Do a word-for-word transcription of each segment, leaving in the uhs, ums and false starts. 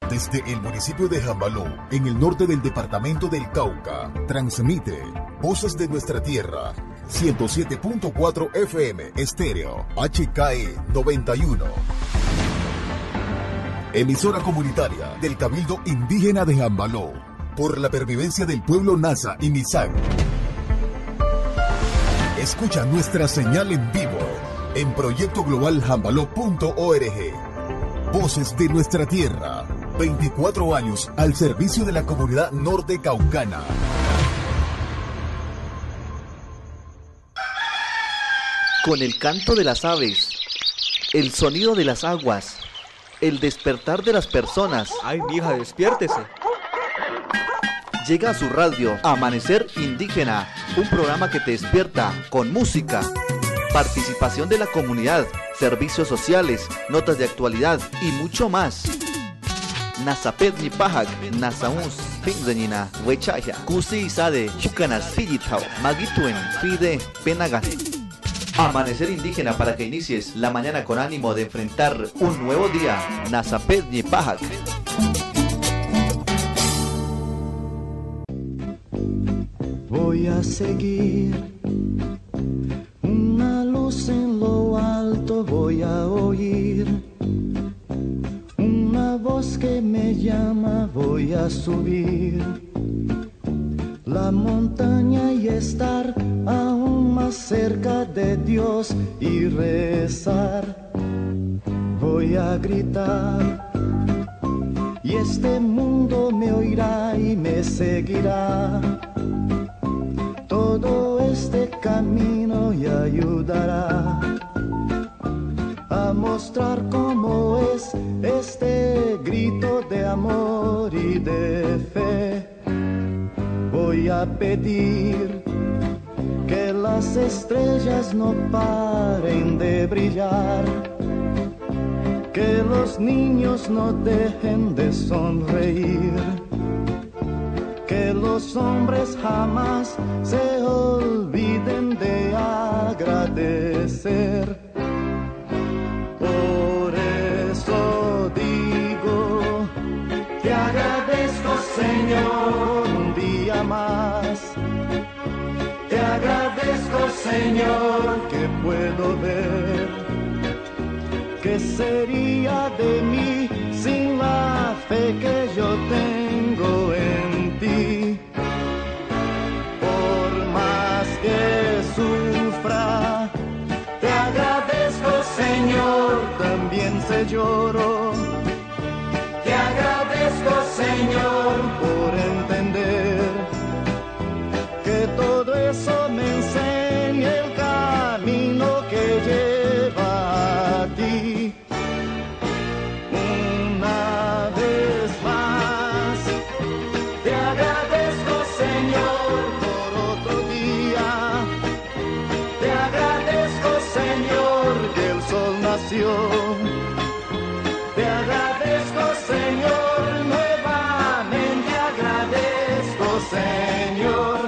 Desde el municipio de Jambaló, en el norte del departamento del Cauca, transmite Voces de Nuestra Tierra, ciento siete punto cuatro F M, estéreo, H K E noventa y uno. Emisora comunitaria del Cabildo Indígena de Jambaló, por la pervivencia del pueblo Nasa y Misak. Escucha nuestra señal en vivo en proyecto global jambaló punto org. Voces de Nuestra Tierra, veinticuatro años al servicio de la comunidad norte caucana. Con el canto de las aves, el sonido de las aguas, el despertar de las personas. ¡Ay, mija, despiértese! Llega a su radio Amanecer Indígena, un programa que te despierta con música, participación de la comunidad, servicios sociales, notas de actualidad y mucho más. Nasapet ni pahak, nasaus, pinzenina, wechaya, kusi isade, chukanas pillitao, magituen, pide, penagan. Amanecer Indígena para que inicies la mañana con ánimo de enfrentar un nuevo día. Nasapet ni pahak. Voy a seguir una luz en lo alto, voy a oír una voz que me llama, voy a subir la montaña y estar aún más cerca de Dios y rezar. Voy a gritar y este mundo me oirá y me seguirá. Todo este camino y ayudará a mostrar cómo es este grito de amor y de fe. Voy a pedir que las estrellas no paren de brillar, que los niños no dejen de sonreír, que los hombres jamás se olviden de agradecer. Por eso digo, te agradezco, Señor, un día más. Te agradezco, Señor, que puedo ver. ¿Qué sería de mí sin la fe que yo tengo en ti? Por más que sufra, te agradezco, Señor, también se lloro. Te agradezco, Señor, por entender que todo eso me enseña el camino que lleva a ti. Una vez más, te agradezco, Señor, por otro día. Te agradezco, Señor, que el sol nació. Te agradezco, Señor, nuevamente agradezco, Señor.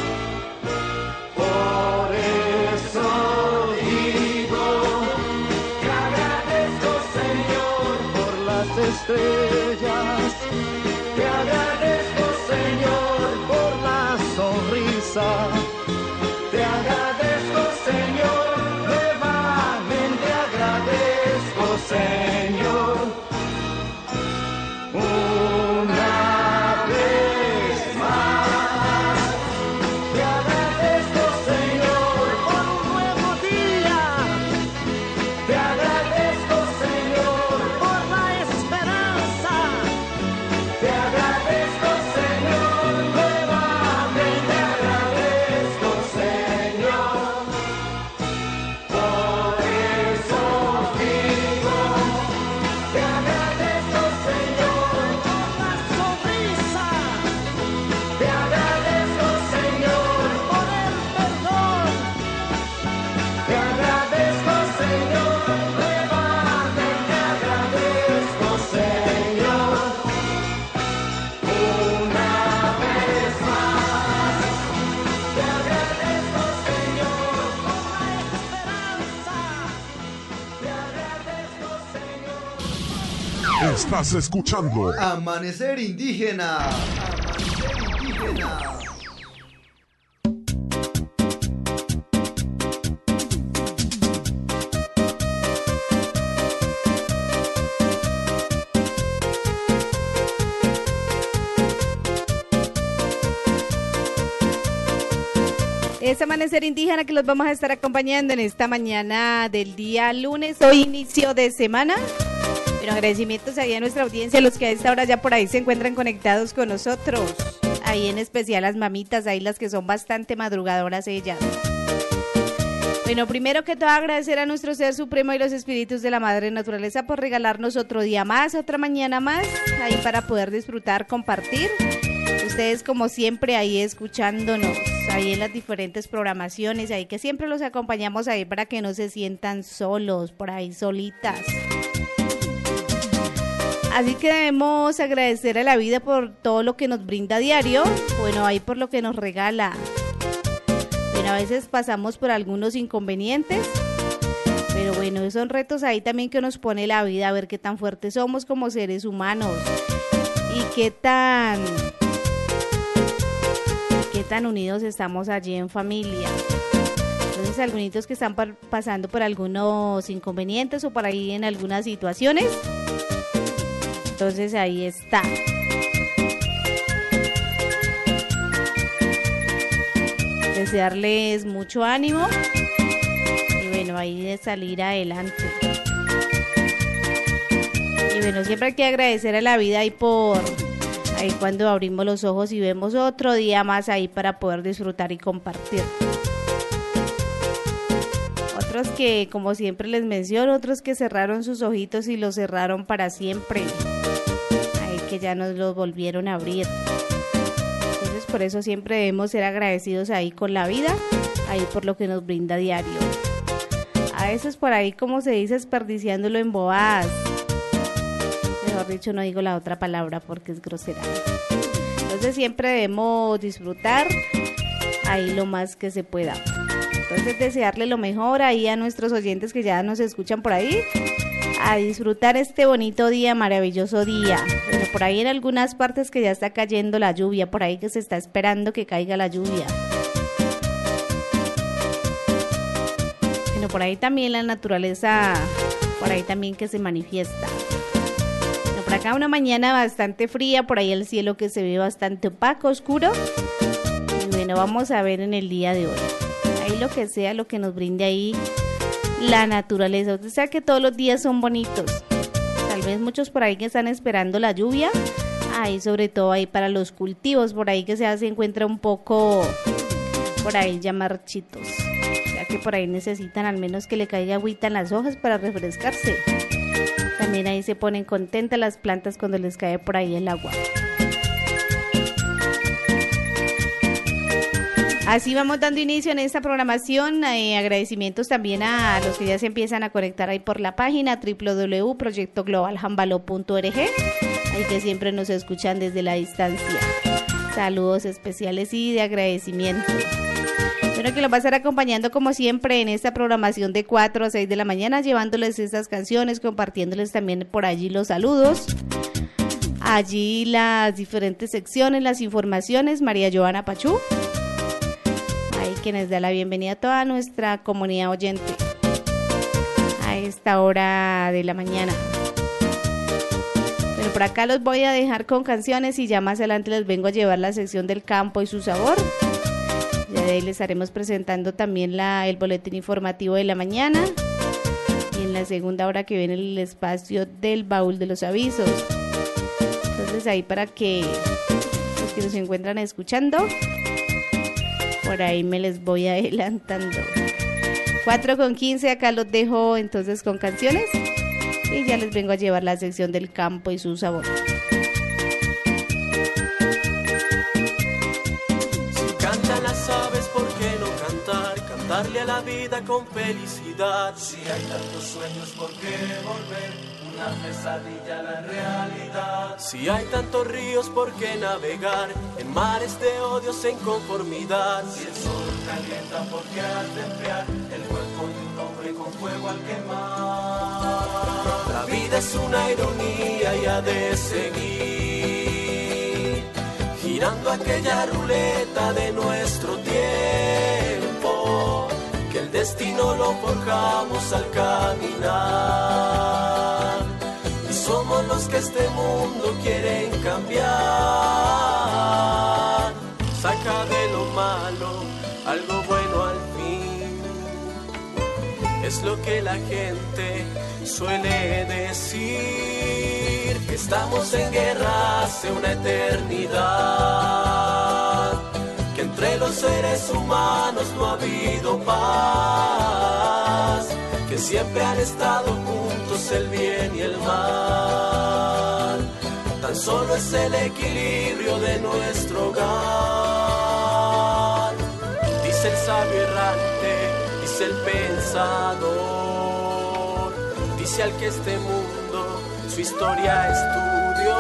Por eso digo, te agradezco, Señor, por las estrellas. Te agradezco, Señor, por la sonrisa. Te agradezco, Señor, nuevamente agradezco, Señor. Una vez más, te agradezco, Señor, por un nuevo día. Te agradezco, Señor, por la esperanza. Te agradezco. Estás escuchando Amanecer Indígena. Amanecer Indígena. Es Amanecer Indígena que los vamos a estar acompañando en esta mañana del día lunes, hoy inicio de semana. Pero agradecimientos ahí a nuestra audiencia, a los que a esta hora ya por ahí se encuentran conectados con nosotros. Ahí en especial las mamitas, ahí las que son bastante madrugadoras ellas. Bueno, primero que todo agradecer a nuestro Ser Supremo y los espíritus de la Madre Naturaleza por regalarnos otro día más, otra mañana más, ahí para poder disfrutar, compartir. Ustedes como siempre ahí escuchándonos, ahí en las diferentes programaciones, ahí que siempre los acompañamos ahí para que no se sientan solos, por ahí solitas. Así que debemos agradecer a la vida por todo lo que nos brinda a diario, bueno, ahí por lo que nos regala. Bueno, a veces pasamos por algunos inconvenientes, pero bueno, son retos ahí también que nos pone la vida, a ver qué tan fuertes somos como seres humanos y qué tan... qué tan unidos estamos allí en familia. Entonces, algunos que están par- pasando por algunos inconvenientes o por ahí en algunas situaciones, entonces ahí está. Desearles mucho ánimo y bueno, ahí de salir adelante. Y bueno, siempre hay que agradecer a la vida y por... ahí cuando abrimos los ojos y vemos otro día más ahí para poder disfrutar y compartir. Otros que, como siempre les menciono, otros que cerraron sus ojitos y los cerraron para siempre. Ahí que ya nos los volvieron a abrir. Entonces por eso siempre debemos ser agradecidos ahí con la vida, ahí por lo que nos brinda a diario. A veces por ahí, como se dice, desperdiciándolo en bobadas. Mejor dicho, no digo la otra palabra porque es grosera. Entonces siempre debemos disfrutar ahí lo más que se pueda. Entonces desearle lo mejor ahí a nuestros oyentes que ya nos escuchan por ahí, a disfrutar este bonito día, maravilloso día. Bueno, por ahí en algunas partes que ya está cayendo la lluvia, por ahí que se está esperando que caiga la lluvia. Bueno, por ahí también la naturaleza, por ahí también que se manifiesta. Por acá una mañana bastante fría, por ahí el cielo que se ve bastante opaco, oscuro. Y bueno, vamos a ver en el día de hoy. Ahí lo que sea, lo que nos brinde ahí la naturaleza. O sea que todos los días son bonitos. Tal vez muchos por ahí que están esperando la lluvia. Ahí sobre todo ahí para los cultivos, por ahí que se, se encuentra un poco, por ahí ya marchitos. O sea que por ahí necesitan al menos que le caiga agüita en las hojas para refrescarse. También ahí se ponen contentas las plantas cuando les cae por ahí el agua. Así vamos dando inicio en esta programación. Eh, agradecimientos también a los que ya se empiezan a conectar ahí por la página doble u doble u doble u punto proyecto global hambalo punto org. Ahí que siempre nos escuchan desde la distancia. Saludos especiales y de agradecimiento. Espero que los va a estar acompañando como siempre en esta programación de cuatro a seis de la mañana, llevándoles estas canciones, compartiéndoles también por allí los saludos. Allí las diferentes secciones, las informaciones, María Joana Pachú. Ahí quienes da la bienvenida a toda nuestra comunidad oyente a esta hora de la mañana. Pero por acá los voy a dejar con canciones y ya más adelante les vengo a llevar la sección del campo y su sabor. Ya de ahí les estaremos presentando también la, el boletín informativo de la mañana. Y en la segunda hora que viene el espacio del baúl de los avisos. Entonces ahí para que los que nos encuentran escuchando, por ahí me les voy adelantando. cuatro con quince, acá los dejo entonces con canciones. Y ya les vengo a llevar la sección del campo y su sabor. Las aves, ¿por qué no cantar? Cantarle a la vida con felicidad. Si hay tantos sueños, ¿por qué volver una pesadilla a la realidad? Si hay tantos ríos, ¿por qué navegar en mares de odios e inconformidad? Si el sol calienta, ¿por qué has de enfriar el cuerpo de un hombre con fuego al quemar? La vida vida es una ironía y ha de seguir girando aquella ruleta de nuestro tiempo, que el destino lo forjamos al caminar. Y somos los que este mundo quieren cambiar. Saca de lo malo algo bueno al fin, es lo que la gente suele decir, que estamos en guerra hace una eternidad, que entre los seres humanos no ha habido paz, que siempre han estado juntos el bien y el mal, tan solo es el equilibrio de nuestro hogar. Dice el sabio errante, dice el pensador, dice al que este mundo su historia estudió.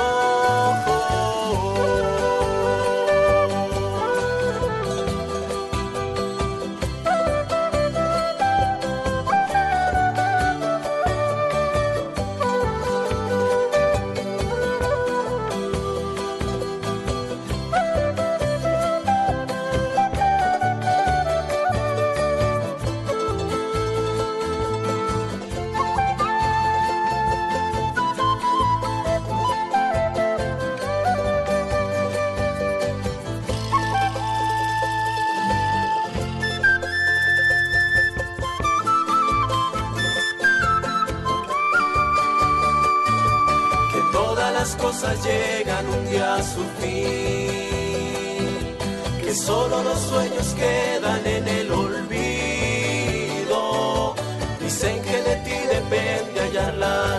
Cosas llegan un día a su fin, que solo los sueños quedan en el olvido. Dicen que de ti depende hallar la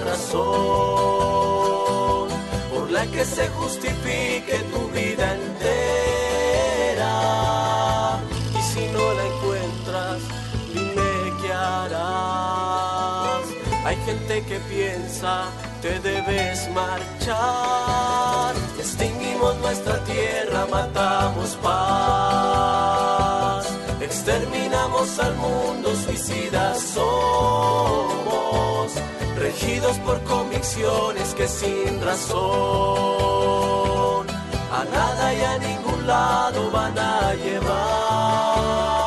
razón por la que se justifique tu vida entera. Y si no la encuentras, dime qué harás. Hay gente que piensa te debes marchar, extinguimos nuestra tierra, matamos paz, exterminamos al mundo, suicidas somos, regidos por convicciones que sin razón a nada y a ningún lado van a llevar.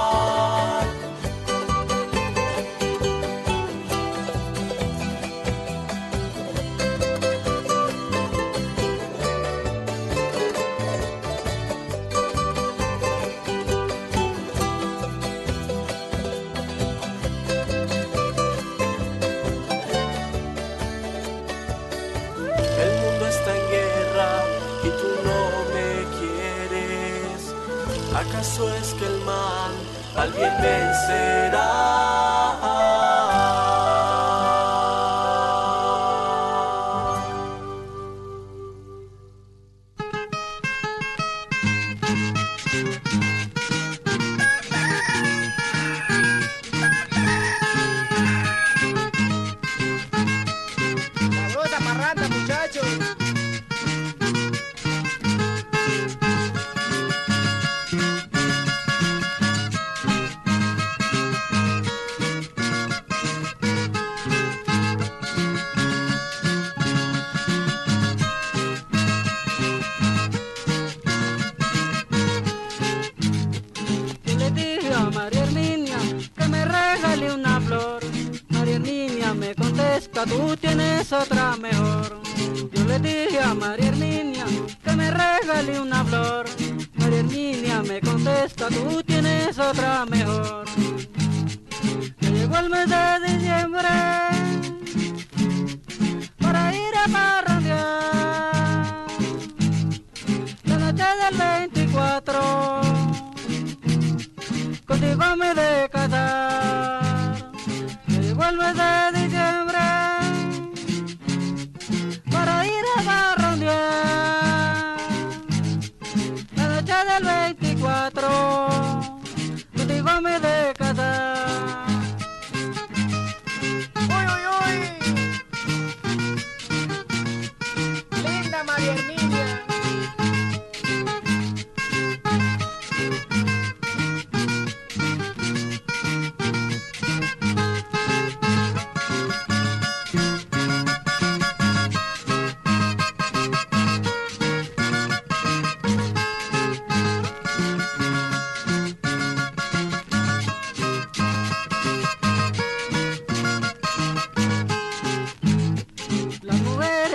¿Acaso es que el mal al bien vencerá? Sabrosa parranda, muchachos. Tú tienes otra mejor. Yo le dije a María Herminia que me regale una flor. María Herminia me contesta, tú tienes otra mejor. Ya llegó el mes de diciembre para ir a parrandear. La noche del veinticuatro contigo me de casar. Ya llegó el mes de diciembre para ir a parrandear. La noche del veinticuatro contigo me de casar. ¡Uy, uy, uy! Linda María Herminia.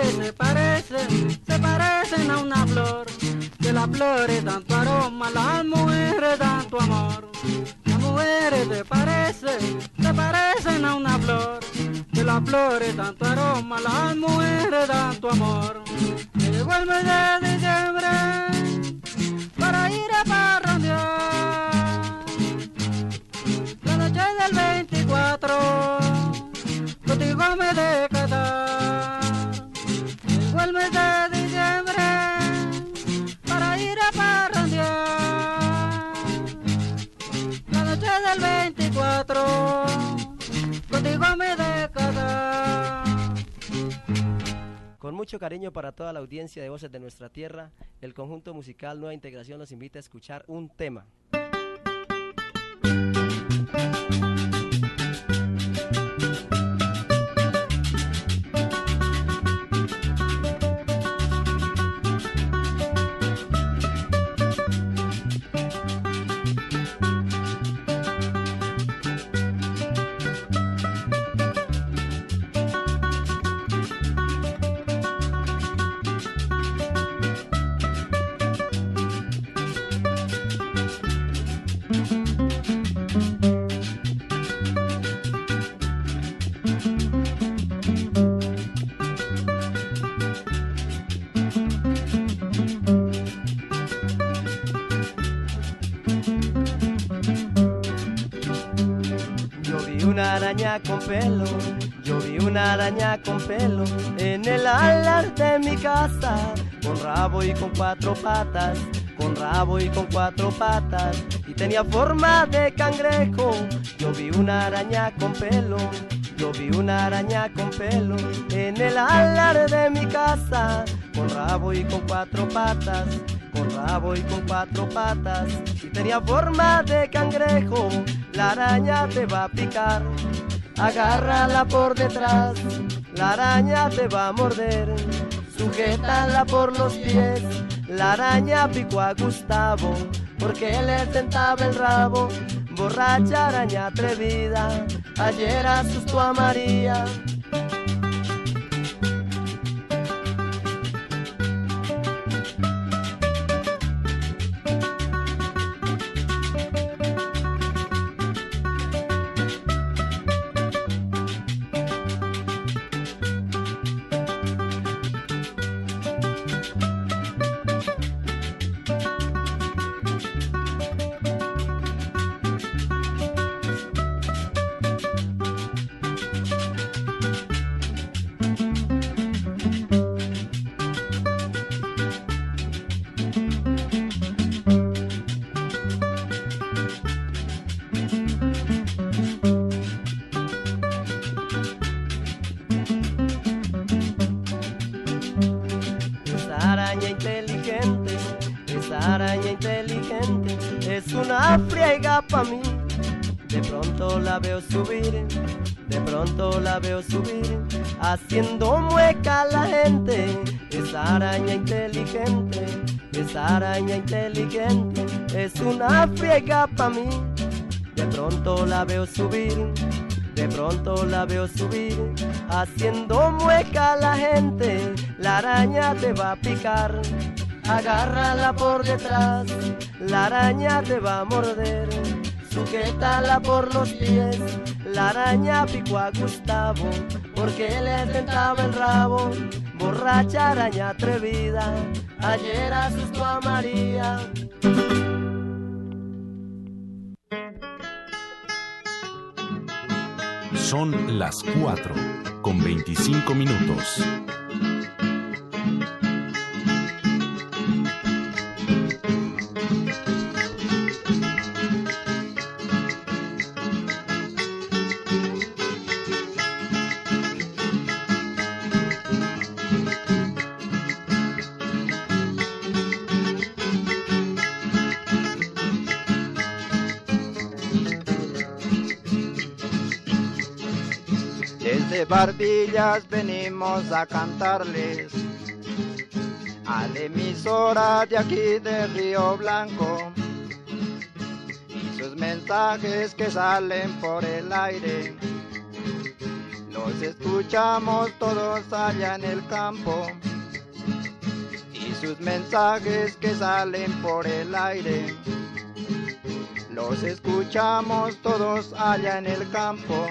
mujeres se parecen, se parecen a una flor. Que las flores dan tu aroma, las mujeres dan tu amor. Las mujeres se parecen, se parecen a una flor. Que las flores dan tu aroma, las mujeres dan tu amor. Me llegó el mes de diciembre para ir a parrandear. La noche del veinticuatro contigo me de casar. Llegó el mes de diciembre para ir a parrandear. La noche del veinticuatro contigo me de casar. Con mucho cariño para toda la audiencia de Voces de Nuestra Tierra, el conjunto musical Nueva Integración los invita a escuchar un tema. Una araña con pelo, yo vi una araña con pelo en el alar de mi casa, con rabo y con cuatro patas, con rabo y con cuatro patas, y tenía forma de cangrejo. Yo vi una araña con pelo, yo vi una araña con pelo en el alar de mi casa, con rabo y con cuatro patas, con rabo y con cuatro patas, y tenía forma de cangrejo. La araña te va a picar, agárrala por detrás, la araña te va a morder, sujétala por los pies. La araña picó a Gustavo porque le sentaba el rabo. Borracha araña atrevida, ayer asustó a María. Friega pa' mí, de pronto la veo subir, de pronto la veo subir, haciendo mueca a la gente. Esa araña inteligente, esa araña inteligente, es una friega pa' mí. De pronto la veo subir, de pronto la veo subir, haciendo mueca a la gente. La araña te va a picar, agárrala por detrás, la araña te va a morder, sujétala por los pies. La araña picó a Gustavo porque le sentaba el rabo. Borracha araña atrevida, ayer asustó a María. Son las cuatro con veinticinco minutos. Desde Barbillas venimos a cantarles a la emisora de aquí de Río Blanco, y sus mensajes que salen por el aire Los escuchamos todos allá en el campo y sus mensajes que salen por el aire. Los escuchamos todos allá en el campo.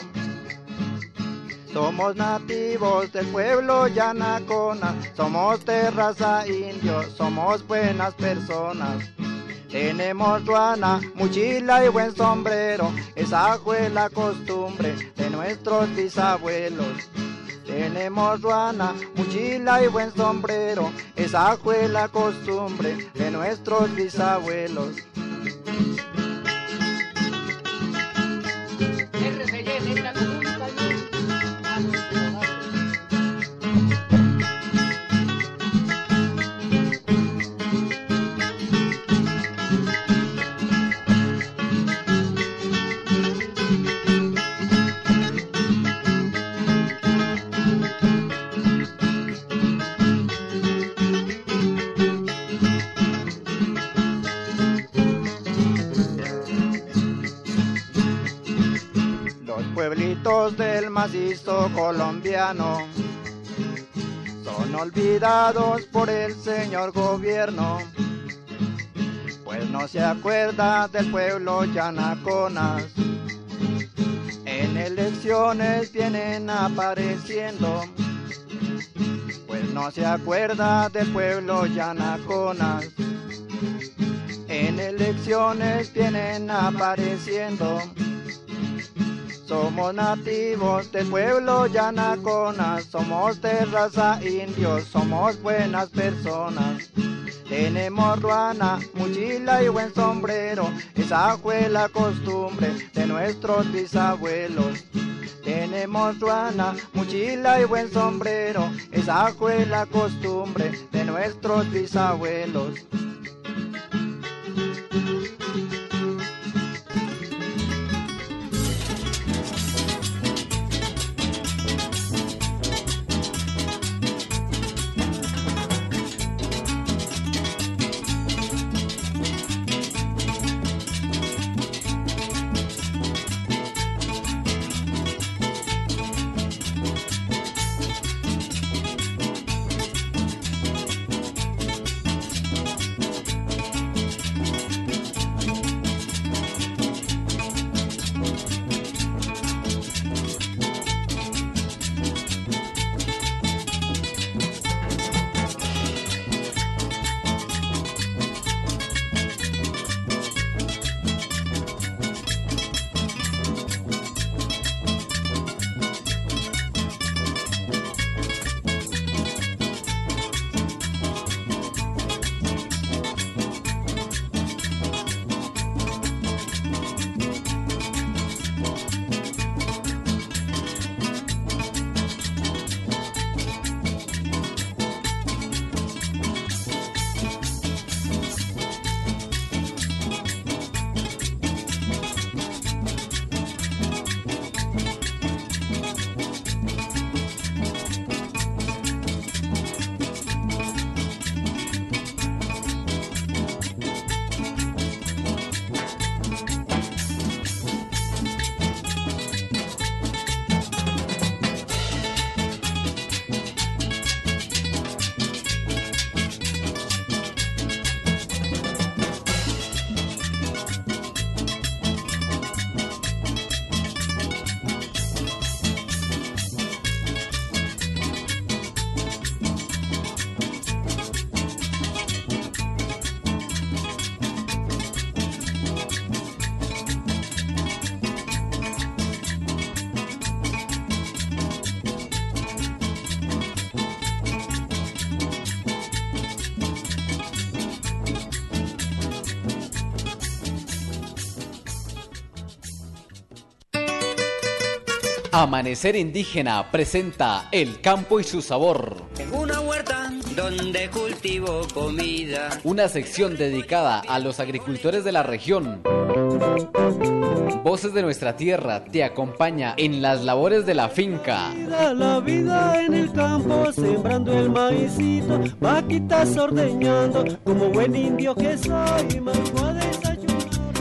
Somos nativos del pueblo Yanacona, somos de raza indio, somos buenas personas. Tenemos ruana, mochila y buen sombrero, esa fue la costumbre de nuestros bisabuelos. Tenemos ruana, mochila y buen sombrero, esa fue la costumbre de nuestros bisabuelos. Pueblitos del macizo colombiano son olvidados por el señor gobierno, pues no se acuerda del pueblo Yanaconas. En elecciones vienen apareciendo, pues no se acuerda del pueblo Yanaconas. En elecciones vienen apareciendo. Somos nativos del pueblo Yanacona, somos de raza indio, somos buenas personas. Tenemos ruana, mochila y buen sombrero, esa fue la costumbre de nuestros bisabuelos. Tenemos ruana, mochila y buen sombrero, esa fue la costumbre de nuestros bisabuelos. Amanecer Indígena presenta El campo y su sabor. En una huerta donde cultivo comida. Una sección dedicada a los agricultores de la región. Voces de nuestra tierra te acompaña en las labores de la finca. La vida en el campo, sembrando el maicito, vaquitas ordeñando, como buen indio que soy, me voy a desayunar.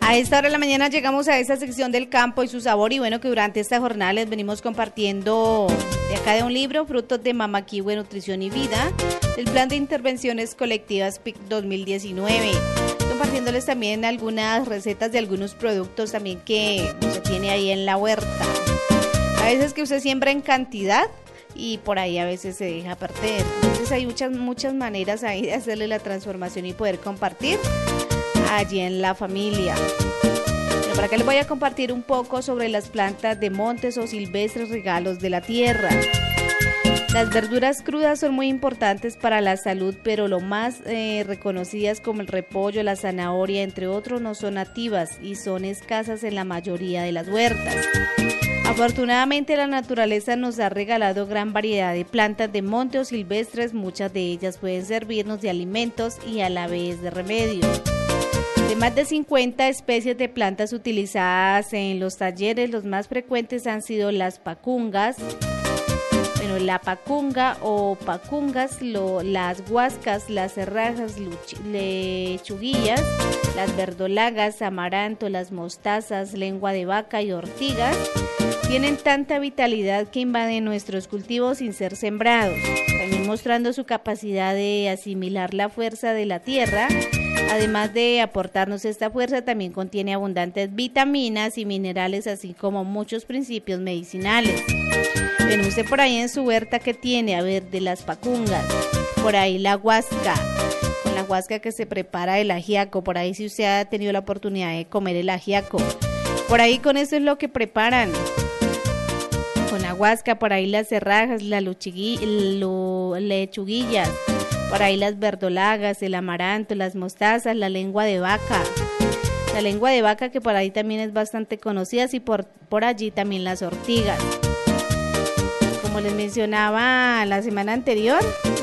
A esta hora de la mañana llegamos a esta sección del campo y su sabor, y bueno, que durante esta jornada les venimos compartiendo de acá de un libro, Frutos de Mama Kiwi, Nutrición y Vida, del Plan de Intervenciones Colectivas P I C dos mil diecinueve, compartiéndoles también algunas recetas de algunos productos también que se tiene ahí en la huerta. A veces que usted siembra en cantidad y por ahí a veces se deja perder. Entonces hay muchas, muchas maneras ahí de hacerle la transformación y poder compartir allí en la familia. Bueno, por acá les voy a compartir un poco sobre las plantas de montes o silvestres, regalos de la tierra. Las verduras crudas son muy importantes para la salud, pero lo más eh, reconocidas como el repollo, la zanahoria, entre otros, no son nativas y son escasas en la mayoría de las huertas. Afortunadamente la naturaleza nos ha regalado gran variedad de plantas de monte o silvestres, muchas de ellas pueden servirnos de alimentos y a la vez de remedio. De más de cincuenta especies de plantas utilizadas en los talleres, los más frecuentes han sido las pacungas, bueno, la pacunga o pacungas, lo, las guascas, las cerrajas, lechuguillas, las verdolagas, amaranto, las mostazas, lengua de vaca y ortigas. Tienen tanta vitalidad que invaden nuestros cultivos sin ser sembrados, también mostrando su capacidad de asimilar la fuerza de la tierra. Además de aportarnos esta fuerza, también contiene abundantes vitaminas y minerales, así como muchos principios medicinales. Bueno, usted por ahí en su huerta, ¿qué tiene? A ver, de las pacungas, por ahí la guasca, con la guasca que se prepara el ajiaco, por ahí si usted ha tenido la oportunidad de comer el ajiaco, por ahí con eso es lo que preparan. Con la guasca, por ahí las cerrajas, las lo, lechuguillas, por ahí las verdolagas, el amaranto, las mostazas, la lengua de vaca. La lengua de vaca que por ahí también es bastante conocida, y por, por allí también las ortigas. Como les mencionaba la semana anterior,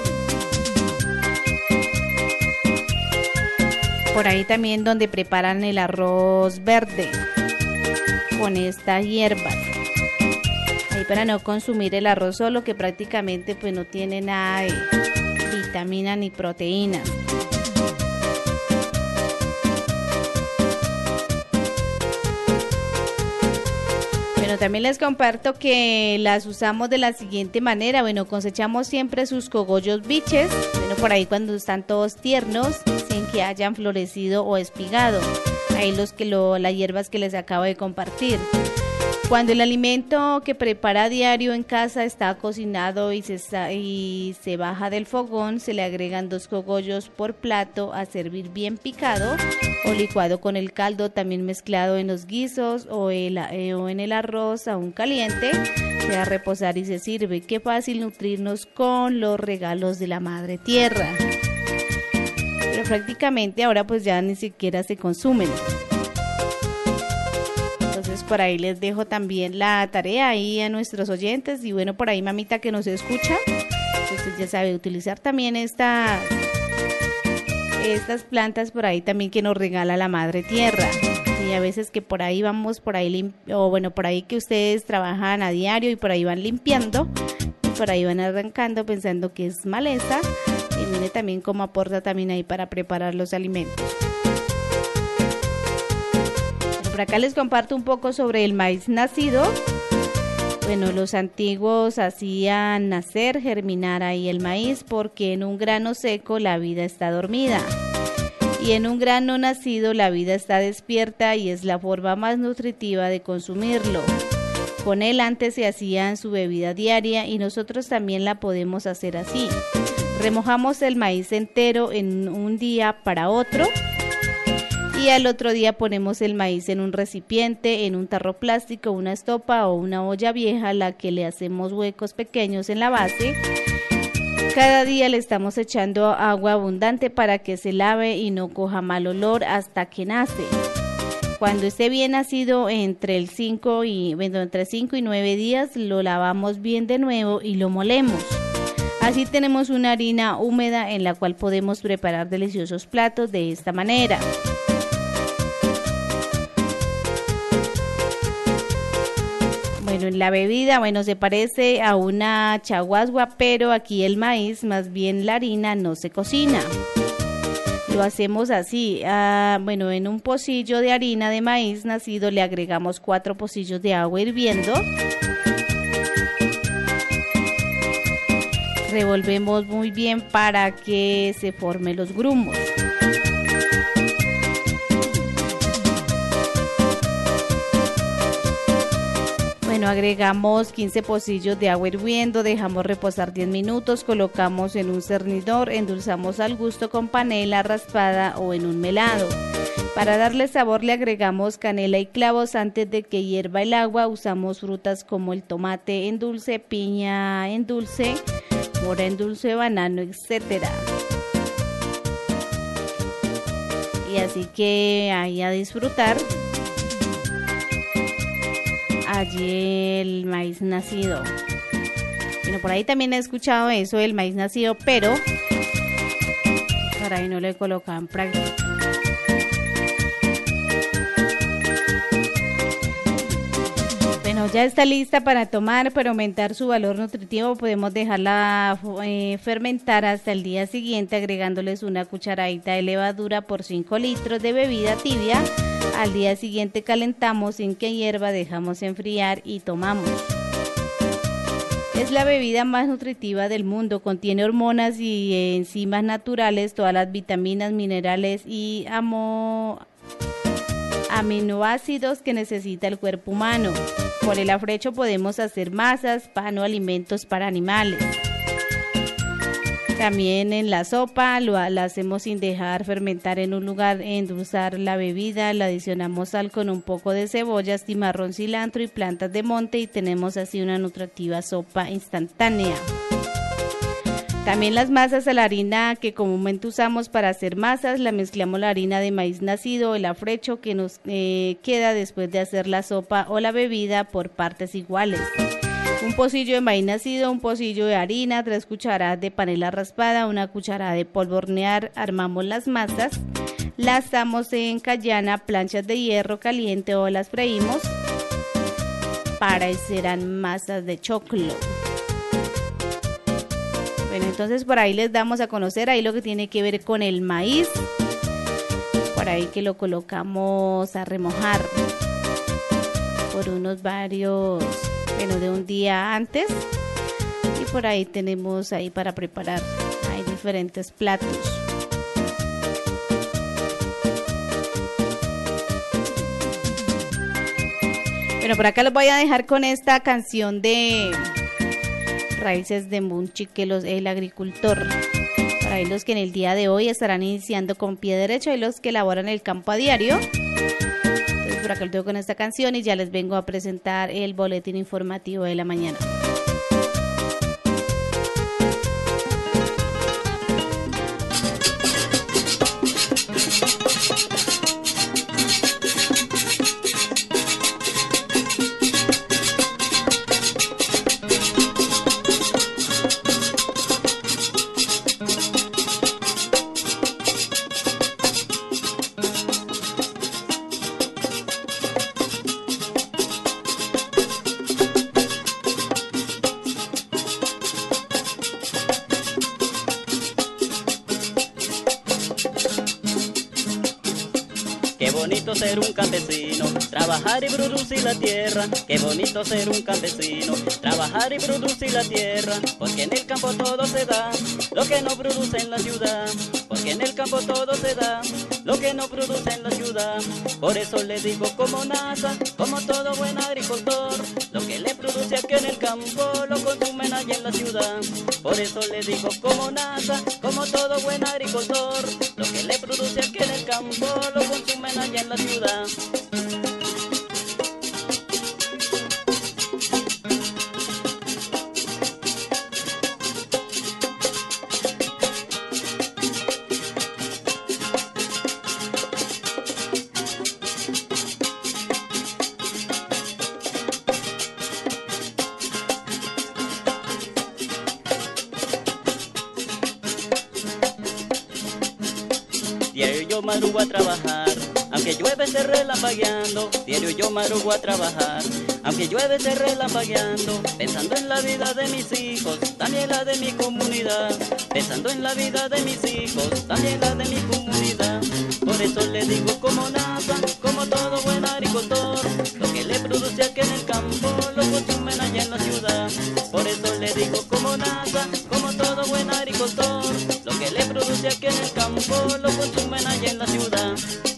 por ahí también donde preparan el arroz verde con estas hierbas. Ahí para no consumir el arroz solo, que prácticamente pues no tiene nada de vitamina ni proteína. Bueno, también les comparto que las usamos de la siguiente manera. Bueno, cosechamos siempre sus cogollos biches, bueno, por ahí cuando están todos tiernos, sin que hayan florecido o espigado. Ahí los que lo, las hierbas que les acabo de compartir. Cuando el alimento que prepara a diario en casa está cocinado y se, y se baja del fogón, se le agregan dos cogollos por plato a servir bien picado o licuado con el caldo, también mezclado en los guisos o, el, eh, o en el arroz aún caliente. Se da a reposar y se sirve. Qué fácil nutrirnos con los regalos de la madre tierra. Pero prácticamente ahora pues ya ni siquiera se consumen. Entonces por ahí les dejo también la tarea ahí a nuestros oyentes, y bueno, por ahí mamita que nos escucha, entonces ya sabe utilizar también estas, estas plantas por ahí también que nos regala la madre tierra. Y a veces que por ahí vamos, por ahí, o bueno, por ahí que ustedes trabajan a diario y por ahí van limpiando, y por ahí van arrancando pensando que es maleza, y mire también cómo aporta también ahí para preparar los alimentos. Por acá les comparto un poco sobre el maíz nacido. Bueno, los antiguos hacían nacer, germinar ahí el maíz, porque en un grano seco la vida está dormida y en un grano nacido la vida está despierta, y es la forma más nutritiva de consumirlo. Con él antes se hacía su bebida diaria, y nosotros también la podemos hacer así. Remojamos el maíz entero en un día para otro, y al otro día ponemos el maíz en un recipiente, en un tarro plástico, una estopa o una olla vieja, a la que le hacemos huecos pequeños en la base. Cada día le estamos echando agua abundante para que se lave y no coja mal olor hasta que nace. Cuando esté bien nacido, entre el cinco y bueno, entre cinco y nueve días, lo lavamos bien de nuevo y lo molemos. Así tenemos una harina húmeda en la cual podemos preparar deliciosos platos de esta manera. Bueno, en la bebida, bueno, se parece a una chaguasua, pero aquí el maíz, más bien la harina, no se cocina. Lo hacemos así, ah, bueno, en un pocillo de harina de maíz nacido le agregamos cuatro pocillos de agua hirviendo. Revolvemos muy bien para que se formen los grumos. Bueno, agregamos quince pocillos de agua hirviendo, dejamos reposar diez minutos, colocamos en un cernidor, endulzamos al gusto con panela raspada o en un melado. Para darle sabor le agregamos canela y clavos antes de que hierva el agua. Usamos frutas como el tomate en dulce, piña en dulce, mora en dulce, banano, etcétera. Y así que ahí a disfrutar. Allí el maíz nacido. Bueno, por ahí también he escuchado eso del maíz nacido, pero por ahí no lo he colocado en práctica. Bueno, ya está lista para tomar. Para aumentar su valor nutritivo podemos dejarla eh, fermentar hasta el día siguiente, agregándoles una cucharadita de levadura por cinco litros de bebida tibia. Al día siguiente calentamos sin que hierva, dejamos enfriar y tomamos. Es la bebida más nutritiva del mundo, contiene hormonas y eh, enzimas naturales, todas las vitaminas, minerales y amo, aminoácidos que necesita el cuerpo humano. Por el afrecho podemos hacer masas, pan o alimentos para animales. También en la sopa lo la hacemos sin dejar fermentar en un lugar, endulzar la bebida, le adicionamos sal con un poco de cebolla, cimarrón, cilantro y plantas de monte y tenemos así una nutritiva sopa instantánea. También las masas a la harina que comúnmente usamos para hacer masas, la mezclamos la harina de maíz nacido, el afrecho que nos eh, queda después de hacer la sopa o la bebida por partes iguales. Un pocillo de maíz nacido, un pocillo de harina, tres cucharadas de panela raspada, una cucharada de polvo hornear, armamos las masas, las asamos en cayana, planchas de hierro caliente o las freímos, para serán masas de choclo. Bueno, entonces por ahí les damos a conocer ahí lo que tiene que ver con el maíz, por ahí que lo colocamos a remojar por unos varios... bueno, de un día antes, y por ahí tenemos ahí para preparar, hay diferentes platos. Bueno, por acá los voy a dejar con esta canción de Raíces de Munchi, que los, el agricultor, para ahí los que en el día de hoy estarán iniciando con pie derecho y los que laboran el campo a diario. Por acá lo tengo con esta canción y ya les vengo a presentar el boletín informativo de la mañana. Ser un campesino, trabajar y producir la tierra. Qué bonito ser un campesino, trabajar y producir la tierra. Porque en el campo todo se da, lo que no produce en la ciudad. Porque en el campo todo se da, lo que no produce en la ciudad. Por eso le digo como NASA, como todo buen agricultor, lo que le produce aquí en el campo lo consumen allá en la ciudad. Por eso le digo como NASA, como todo buen agricultor, lo que le produce aquí en el campo lo consumen allá en la ciudad. Diario yo madrugo a trabajar, aunque llueve esté relampagueando. Diario yo madrugo a trabajar, aunque llueve esté relampagueando, pensando en la vida de mis hijos, también la de mi comunidad, pensando en la vida de mis hijos, también la de mi comunidad. Por eso le digo como NASA, como todo buen agricultor, lo que le produce aquí en el campo lo consumen allá en la ciudad. Por eso le digo como NASA, como todo buen agricultor, lo que le produce aquí en el campo lo consumen allá en la ciudad.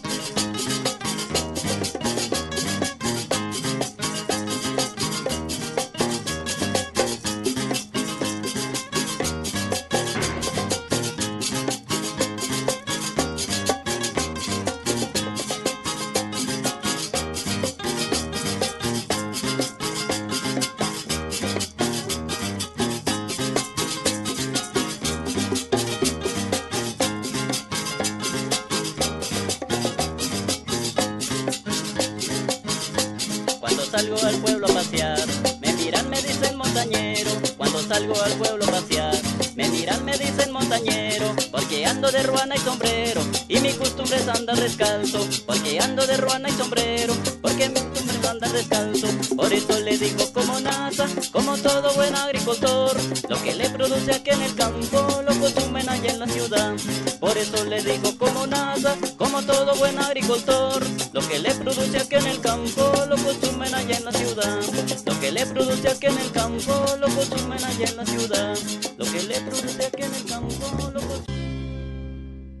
Salgo al pueblo a pasear, me miran, me dicen montañero. Cuando salgo al pueblo a pasear, me miran, me dicen montañero, porque ando de ruana y sombrero, y mi costumbre es andar descalzo, porque ando de ruana y sombrero, porque mi costumbre es andar descalzo. Por eso le digo como NASA, como todo buen agricultor, lo que le produce aquí en el campo lo consumen allá en la ciudad. Por eso le digo como NASA, como todo buen agricultor, lo que le produce aquí en el campo lo consumen allá en la ciudad. Lo que le produce aquí en el campo lo consumen allá en la ciudad. Lo que le produce aquí en el campo lo consumen.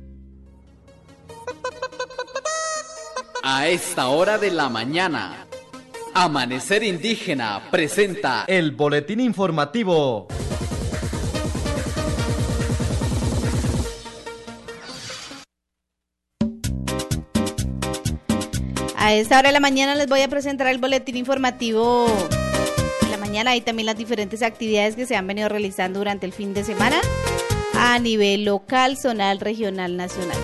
A esta hora de la mañana, Amanecer Indígena presenta el boletín informativo. A esta hora de la mañana les voy a presentar el boletín informativo de la mañana y también las diferentes actividades que se han venido realizando durante el fin de semana a nivel local, zonal, regional, nacional.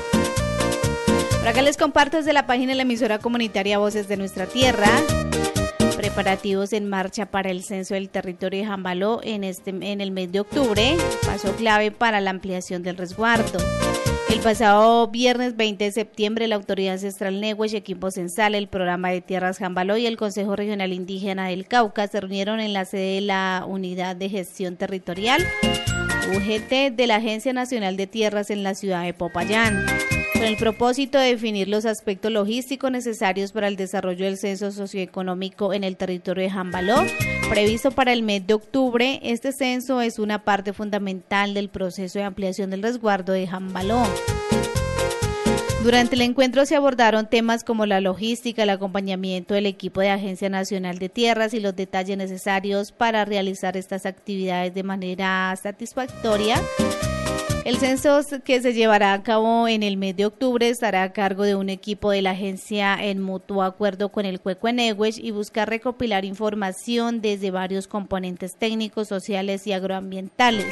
Por acá les comparto desde la página de la emisora comunitaria Voces de Nuestra Tierra, preparativos en marcha para el censo del territorio de Jambaló en, este, en el mes de octubre, paso clave para la ampliación del resguardo. El pasado viernes veinte de septiembre, la Autoridad Ancestral Nehues, Equipo Censal, el Programa de Tierras Jambaló y el Consejo Regional Indígena del Cauca se reunieron en la sede de la Unidad de Gestión Territorial, U G T, de la Agencia Nacional de Tierras en la ciudad de Popayán, con el propósito de definir los aspectos logísticos necesarios para el desarrollo del censo socioeconómico en el territorio de Jambaló, previsto para el mes de octubre. Este censo es una parte fundamental del proceso de ampliación del resguardo de Jambaló. Durante el encuentro se abordaron temas como la logística, el acompañamiento del equipo de Agencia Nacional de Tierras y los detalles necesarios para realizar estas actividades de manera satisfactoria. El censo que se llevará a cabo en el mes de octubre estará a cargo de un equipo de la agencia en mutuo acuerdo con el Cueco Nehues y buscar recopilar información desde varios componentes técnicos, sociales y agroambientales.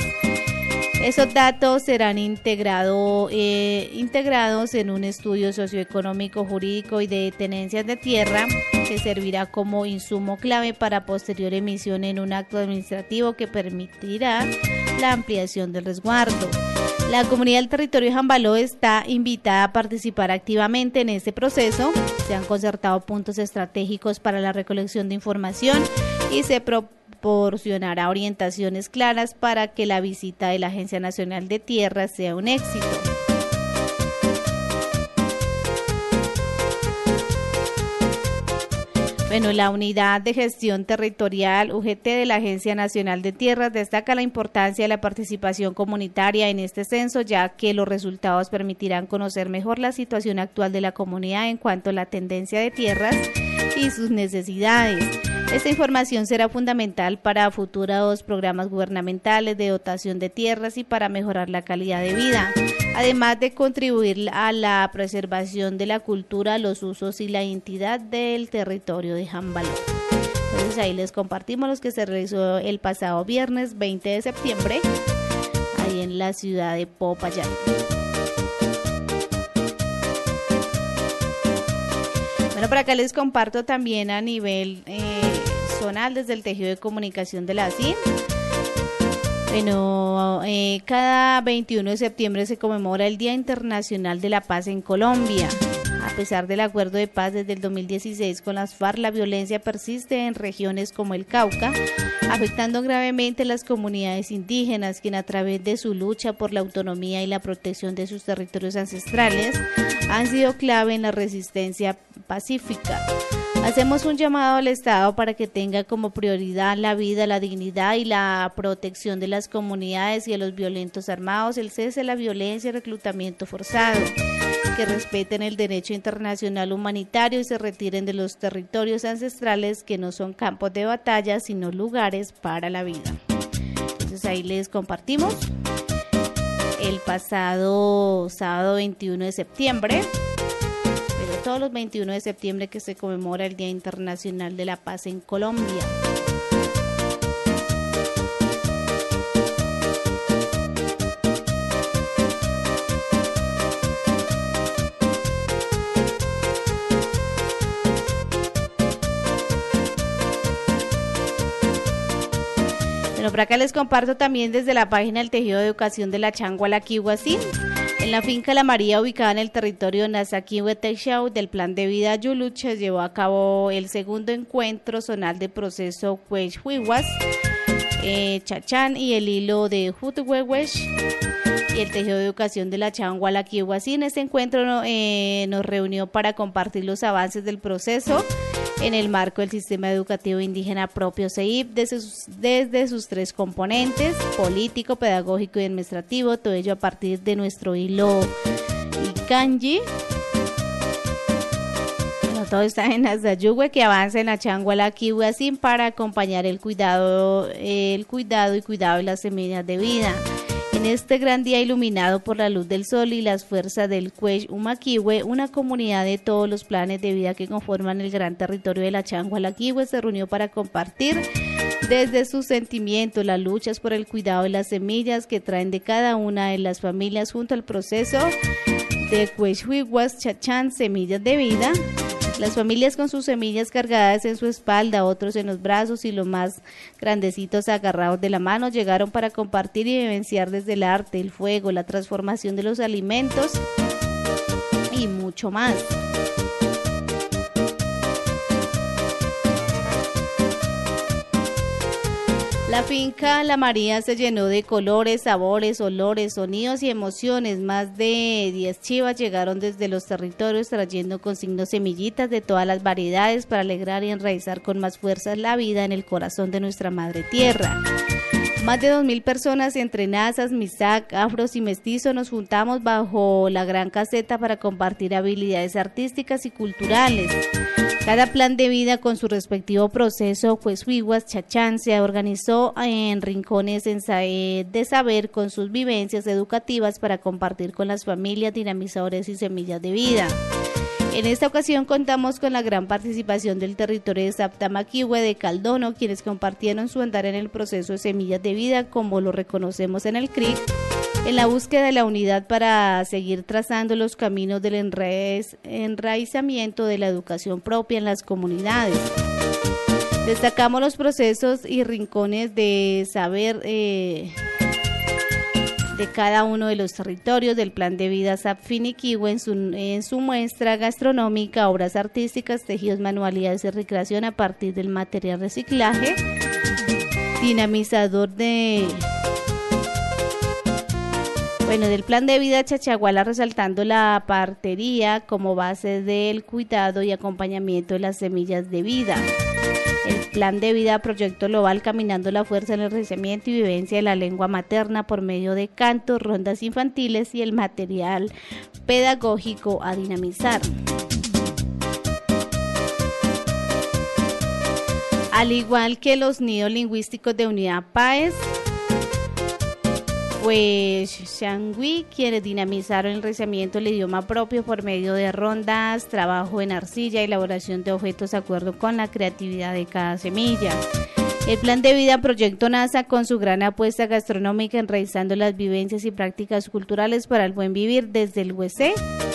Esos datos serán integrado, eh, integrados en un estudio socioeconómico, jurídico y de tenencias de tierra que servirá como insumo clave para posterior emisión en un acto administrativo que permitirá la ampliación del resguardo. La comunidad del territorio de Jambaló está invitada a participar activamente en este proceso. Se han concertado puntos estratégicos para la recolección de información y se proporcionará orientaciones claras para que la visita de la Agencia Nacional de Tierras sea un éxito. Bueno, la Unidad de Gestión Territorial U G T de la Agencia Nacional de Tierras destaca la importancia de la participación comunitaria en este censo, ya que los resultados permitirán conocer mejor la situación actual de la comunidad en cuanto a la tendencia de tierras y sus necesidades. Esta información será fundamental para futuros programas gubernamentales de dotación de tierras y para mejorar la calidad de vida, además de contribuir a la preservación de la cultura, los usos y la identidad del territorio de Jambaló. Entonces ahí les compartimos los que se realizó el pasado viernes veinte de septiembre, ahí en la ciudad de Popayán. Bueno, por acá les comparto también a nivel eh, zonal desde el tejido de comunicación de la C I N. Bueno, eh, cada veintiuno de septiembre se conmemora el Día Internacional de la Paz en Colombia. A pesar del acuerdo de paz desde el dos mil dieciséis con las FARC, la violencia persiste en regiones como el Cauca, afectando gravemente a las comunidades indígenas, quienes a través de su lucha por la autonomía y la protección de sus territorios ancestrales han sido clave en la resistencia pacífica. Hacemos un llamado al Estado para que tenga como prioridad la vida, la dignidad y la protección de las comunidades y de los violentos armados, el cese de la violencia y reclutamiento forzado, que respeten el derecho internacional humanitario y se retiren de los territorios ancestrales que no son campos de batalla, sino lugares para la vida. Entonces ahí les compartimos el pasado sábado veintiuno de septiembre. Todos los veintiuno de septiembre que se conmemora el Día Internacional de la Paz en Colombia. Bueno, por acá les comparto también desde la página del Tejido de Educación de la Changua La Kihuasín. En la finca La María, ubicada en el territorio de Nazaquihue Teixau del Plan de Vida Yulucha, llevó a cabo el segundo encuentro zonal de proceso Cuechhuihuas, eh, Chachán y el hilo de Juthuehuesh y el Tejido de Educación de la Changua La Kihuasín. Este encuentro eh, nos reunió para compartir los avances del proceso en el marco del sistema educativo indígena propio C I P desde sus, desde sus tres componentes, político, pedagógico y administrativo, todo ello a partir de nuestro hilo Ikanji. Bueno, todo está en Azayugüe, que avanza en la Changua La Kihuasín para acompañar el cuidado, el cuidado y cuidado de las semillas de vida. En este gran día iluminado por la luz del sol y las fuerzas del Cuech Umaquihue, una comunidad de todos los planes de vida que conforman el gran territorio de la Changua La Kihuasín se reunió para compartir desde sus sentimientos las luchas por el cuidado de las semillas que traen de cada una de las familias junto al proceso de Cuechhuihuas Chachán, semillas de vida. Las familias con sus semillas cargadas en su espalda, otros en los brazos y los más grandecitos agarrados de la mano, llegaron para compartir y vivenciar desde el arte, el fuego, la transformación de los alimentos y mucho más. La finca La María se llenó de colores, sabores, olores, sonidos y emociones. Más de diez chivas llegaron desde los territorios trayendo consigo semillitas de todas las variedades para alegrar y enraizar con más fuerzas la vida en el corazón de nuestra madre tierra. Más de dos mil personas entre nazas, misac, afros y mestizos nos juntamos bajo la gran caseta para compartir habilidades artísticas y culturales. Cada plan de vida con su respectivo proceso, Cuechhuihuas Chachán, se organizó en rincones de saber con sus vivencias educativas para compartir con las familias, dinamizadores y semillas de vida. En esta ocasión contamos con la gran participación del territorio de Saptamaquihue de Caldono, quienes compartieron su andar en el proceso de semillas de vida, como lo reconocemos en el C R I C, en la búsqueda de la unidad para seguir trazando los caminos del enraiz, enraizamiento de la educación propia en las comunidades. Destacamos los procesos y rincones de saber eh, de cada uno de los territorios del Plan de Vida Sapfiniquihue en su, en su muestra gastronómica, obras artísticas, tejidos, manualidades y recreación a partir del material reciclaje, dinamizador de... Bueno, del Plan de Vida Chachaguala, resaltando la partería como base del cuidado y acompañamiento de las semillas de vida. El Plan de Vida Proyecto Global, caminando la fuerza en el enriquecimiento y vivencia de la lengua materna por medio de cantos, rondas infantiles y el material pedagógico a dinamizar. Al igual que los nidos lingüísticos de Unidad Páez, pues Shangui quiere dinamizar el enriquecimiento del idioma propio por medio de rondas, trabajo en arcilla, elaboración de objetos de acuerdo con la creatividad de cada semilla. El Plan de Vida Proyecto NASA, con su gran apuesta gastronómica, enraizando las vivencias y prácticas culturales para el buen vivir desde el huesé,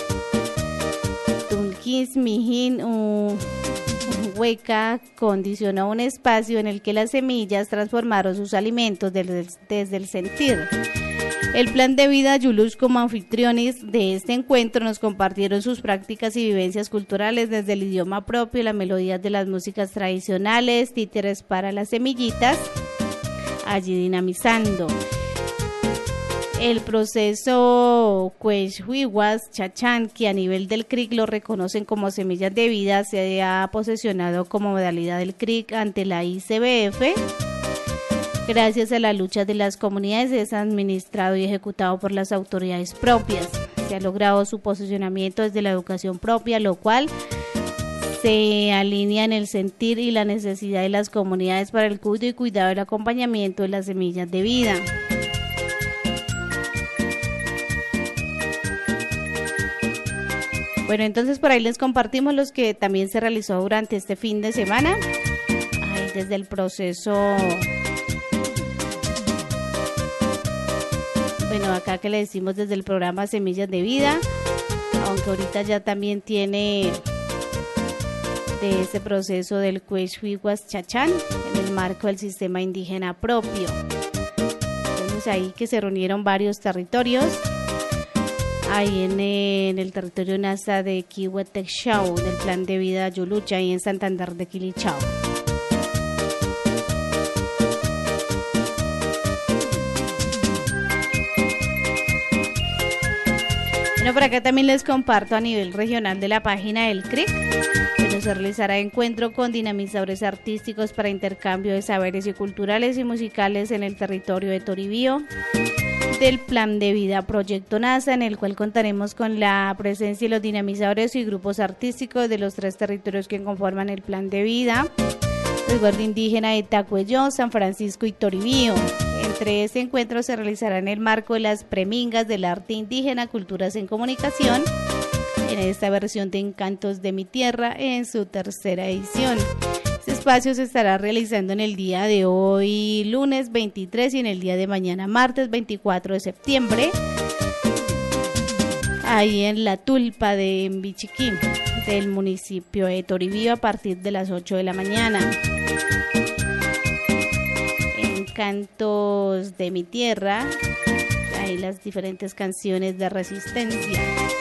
Tunquis, Mijín, uh, Hueca, condicionó un espacio en el que las semillas transformaron sus alimentos desde, desde el sentir. El Plan de Vida Yuluch, como anfitriones de este encuentro, nos compartieron sus prácticas y vivencias culturales desde el idioma propio, las melodías de las músicas tradicionales, títeres para las semillitas, allí dinamizando. El proceso Cuechhuiguas Chachán, que a nivel del C R I C lo reconocen como semillas de vida, se ha posesionado como modalidad del C R I C ante la I C B F. Gracias a la lucha de las comunidades, es administrado y ejecutado por las autoridades propias. Se ha logrado su posicionamiento desde la educación propia, lo cual se alinea en el sentir y la necesidad de las comunidades para el cuidado y cuidado del acompañamiento de las semillas de vida. Bueno, entonces por ahí les compartimos los que también se realizó durante este fin de semana. Ahí desde el proceso... Bueno, acá que le decimos desde el programa Semillas de Vida, aunque ahorita ya también tiene de ese proceso del Cuechhuiguas Chachán en el marco del sistema indígena propio. Vemos ahí que se reunieron varios territorios, ahí en, en el territorio Nasa de Kihuetexchau, del Plan de Vida Yulucha, y en Santander de Quilichao. Bueno, por acá también les comparto a nivel regional de la página del C R I C, donde se realizará encuentro con dinamizadores artísticos para intercambio de saberes y culturales y musicales en el territorio de Toribío, del Plan de Vida Proyecto NASA, en el cual contaremos con la presencia de los dinamizadores y grupos artísticos de los tres territorios que conforman el Plan de Vida, resguardo indígena de Tacuelló, San Francisco y Toribío. Entre este encuentro se realizará en el marco de las premingas del arte indígena, culturas en comunicación, en esta versión de Encantos de mi Tierra, en su tercera edición. Este espacio se estará realizando en el día de hoy, lunes veintitrés, y en el día de mañana, martes veinticuatro de septiembre, ahí en La Tulpa de Bichiquí, del municipio de Toribío, a partir de las ocho de la mañana. Cantos de mi Tierra, ahí las diferentes canciones de resistencia.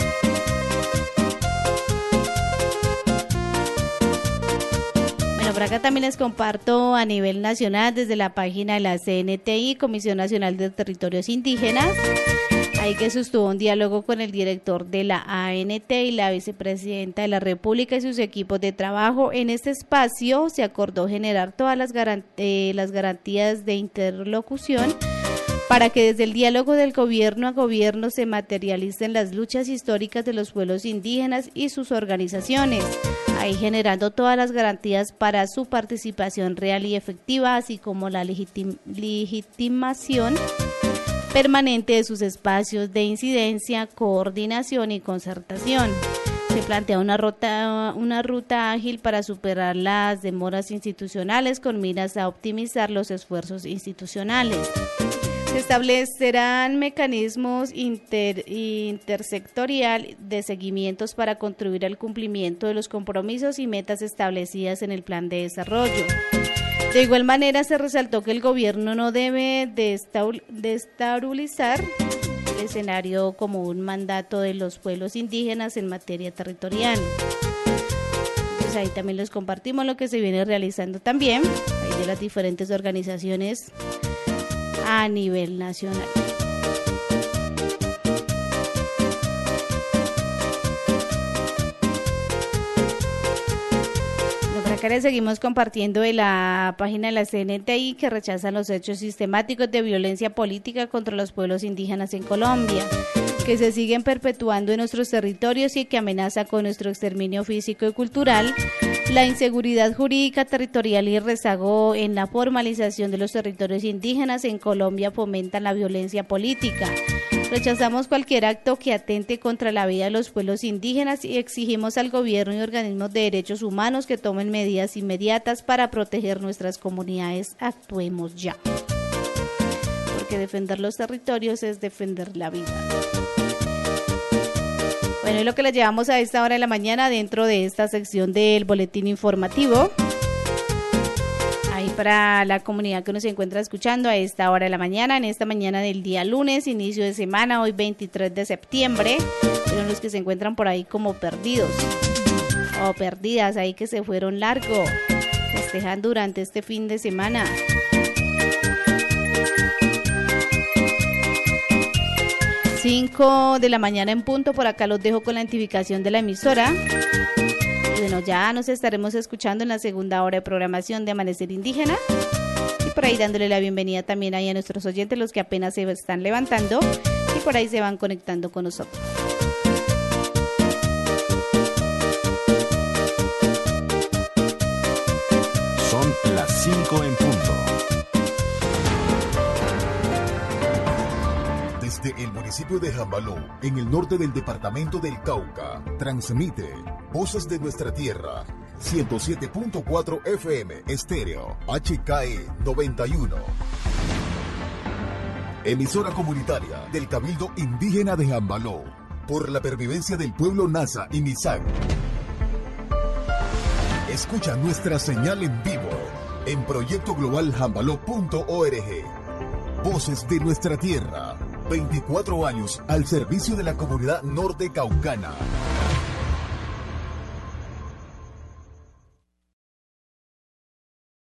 Bueno, por acá también les comparto a nivel nacional desde la página de la C N T I, Comisión Nacional de Territorios Indígenas, ahí que sostuvo un diálogo con el director de la A N T y la vicepresidenta de la República y sus equipos de trabajo. En este espacio se acordó generar todas las, garant eh, las garantías de interlocución para que desde el diálogo del gobierno a gobierno se materialicen las luchas históricas de los pueblos indígenas y sus organizaciones, ahí generando todas las garantías para su participación real y efectiva, así como la legitim legitimación permanente de sus espacios de incidencia, coordinación y concertación. Se plantea una ruta, una ruta ágil para superar las demoras institucionales con miras a optimizar los esfuerzos institucionales. Se establecerán mecanismos inter, intersectorial de seguimientos para contribuir al cumplimiento de los compromisos y metas establecidas en el plan de desarrollo. De igual manera, se resaltó que el gobierno no debe desestabilizar el escenario como un mandato de los pueblos indígenas en materia territorial. Pues ahí también les compartimos lo que se viene realizando también ahí de las diferentes organizaciones a nivel nacional. Acá les seguimos compartiendo de la página de la C N T I, que rechazan los hechos sistemáticos de violencia política contra los pueblos indígenas en Colombia, que se siguen perpetuando en nuestros territorios y que amenaza con nuestro exterminio físico y cultural. La inseguridad jurídica, territorial y rezago en la formalización de los territorios indígenas en Colombia fomentan la violencia política. Rechazamos cualquier acto que atente contra la vida de los pueblos indígenas y exigimos al gobierno y organismos de derechos humanos que tomen medidas inmediatas para proteger nuestras comunidades. Actuemos ya. Porque defender los territorios es defender la vida. Bueno, y lo que les llevamos a esta hora de la mañana dentro de esta sección del boletín informativo. Ahí para la comunidad que nos encuentra escuchando a esta hora de la mañana, en esta mañana del día lunes, inicio de semana, hoy veintitrés de septiembre. Son los que se encuentran por ahí como perdidos o perdidas, ahí que se fueron largo, festejan durante este fin de semana. cinco de la mañana en punto, por acá los dejo con la identificación de la emisora. Bueno, ya nos estaremos escuchando en la segunda hora de programación de Amanecer Indígena. Y por ahí dándole la bienvenida también ahí a nuestros oyentes, los que apenas se están levantando y por ahí se van conectando con nosotros. Son las cinco en punto. Desde el municipio de Jambaló, en el norte del departamento del Cauca, transmite Voces de Nuestra Tierra, ciento siete punto cuatro F M, estéreo, H K E noventa y uno. Emisora comunitaria del Cabildo Indígena de Jambaló, por la pervivencia del pueblo Nasa y Misak. Escucha nuestra señal en vivo en proyecto global jambaló punto org. Voces de Nuestra Tierra, veinticuatro años al servicio de la comunidad norte caucana.